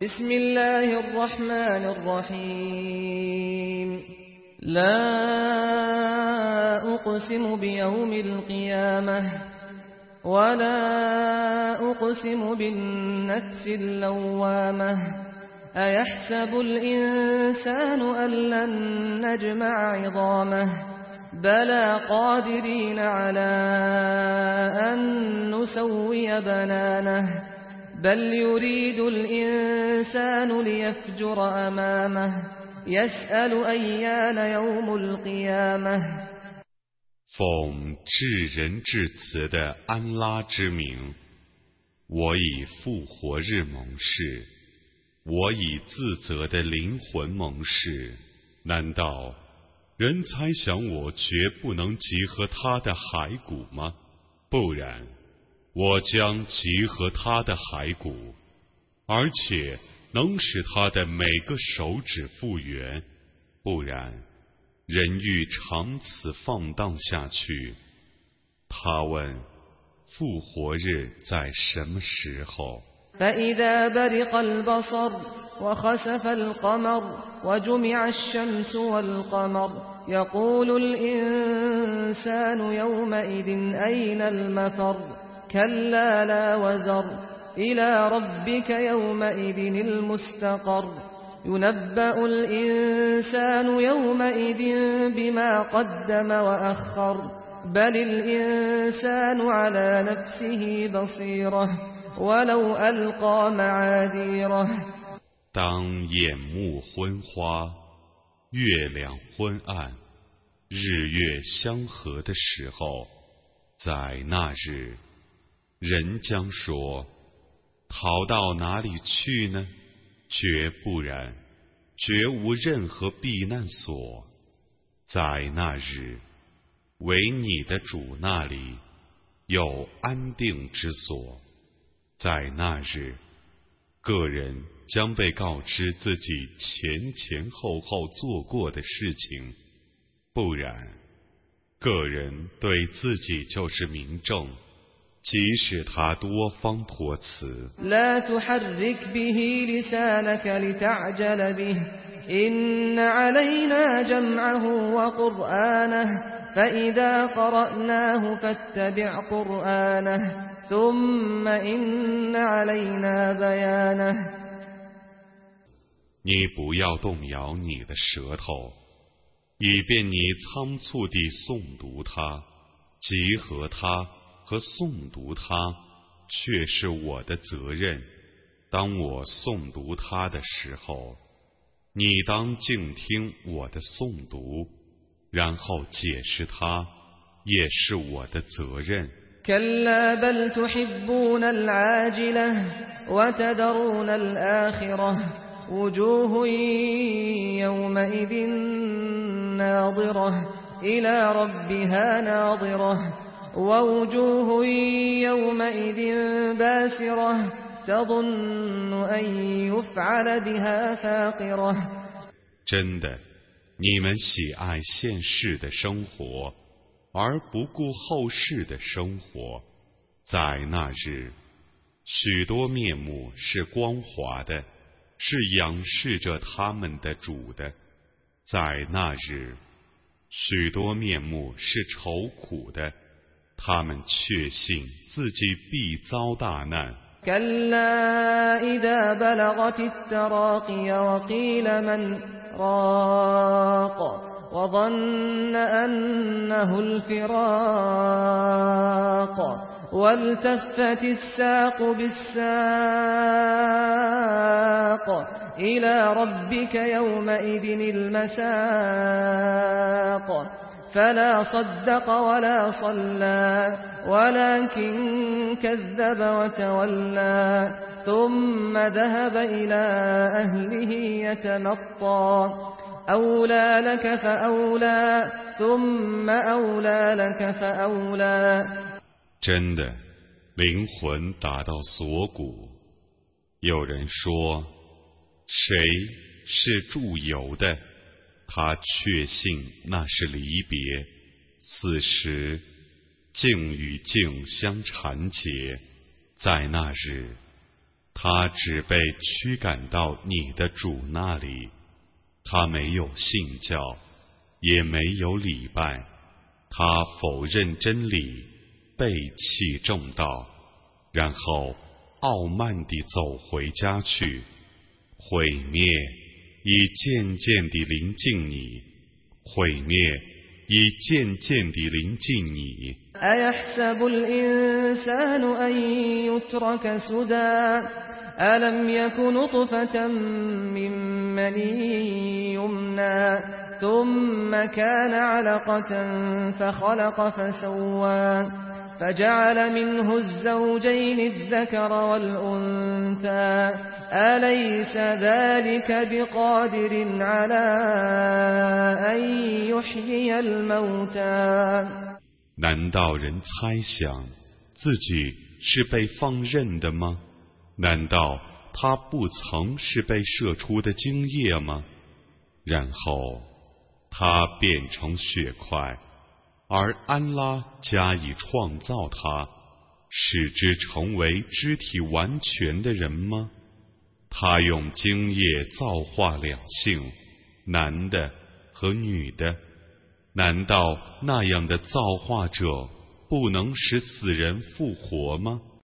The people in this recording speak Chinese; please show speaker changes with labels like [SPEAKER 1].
[SPEAKER 1] بسم الله الرحمن الرحيم لا أقسم بيوم القيامة ولا أقسم بالنفس اللوامة أيحسب الإنسان أن لن نجمع عظامه بلى قادرين على أن نسوي بنانه بل يريد الإنسان ليفجر أمامه يسأل أيان يوم القيامة
[SPEAKER 2] 奉至仁至慈的安拉之名，我以复活日盟誓，我以自责的灵魂盟誓。难道人猜想我绝不能集合他的骸骨吗？不然，我将集合他的骸骨，而且能使他的每个手指复原。不然，人欲长此放荡下去。他问：复活日在什么时候？
[SPEAKER 1] فإذا برق البصر وخسف القمر وجمع الشمس والقمر يقول الإنسان يومئذ أين المفر كلا لا وزر إلى ربك يومئذ المستقر ينبأ الإنسان يومئذ بما قدم وأخر بل الإنسان على نفسه بصيرة ولو ألقى معاذيره
[SPEAKER 2] 当眼目昏花，月亮昏暗，日月相合的时候，在那日，人将说：逃到哪里去呢？绝不然，绝无任何避难所。在那日，唯你的主那里有安定之所。在那日，个人将被告知自己前后做过的事情，不然，个人对自己就是明证，即使他多方托辞。
[SPEAKER 1] لا تحرك به لسانك لتعجل به إن علينا جمعه وقرآنه فإذا قرأناه فاتبع قرآنه ثم إن علينا بيانه
[SPEAKER 2] 你不要动摇你的舌头，以便你仓促地诵读它，集合它和诵读它，却是我的责任。当我诵读它的时候，你当静听我的诵读，然后解释它，也是我的责任。
[SPEAKER 1] كلا بل تحبون العاجلة وتذرون الآخرة وجوه يومئذ ناظرة إلى ربها ناظرة ووجوه يومئذ باسرة تظن أن يفعل بها فاقرة
[SPEAKER 2] 真的，你们喜爱现世的生活，而不顾后世的生活。在那日，许多面目是光滑的，是仰视着他们的主的。在那日，许多面目是愁苦的，他们确信自己必遭大难。
[SPEAKER 1] كلا إذا بلغت التراقي وقيل من راق وظن أنه الفراق والتفت الساق بالساق إلى ربك يومئذ المساق فلا صدق ولا صلى ولكن كذب وتولى ثم ذهب إلى أهله يتمطى أولى لك فأولى ثم أولى لك فأولى
[SPEAKER 2] 真的，灵魂达到锁骨。有人说，谁是驻游的？他确信那是离别。此时，境与境相缠结，在那日， 他只被驱赶到你的主那里，他没有信教，也没有礼拜，他否认真理，背弃正道，然后傲慢地走回家去。毁灭已渐渐地临近你，毁灭已渐渐地临近你。
[SPEAKER 1] أيحسب الإنسان أن يترك سدى ألم يك نطفة من مني يمنى ثم كان علقة فخلق فسوى فجعل منه الزوجين الذكر والأنثى أليس ذلك بقادر على أن يحيي الموتى
[SPEAKER 2] 难道人猜想自己是被放任的吗？难道他不曾是被射出的精液吗？然后他变成血块，而安拉加以创造他，使之成为肢体完全的人吗？他用精液造化两性，男的和女的，难道那样的造化者不能使死人复活吗？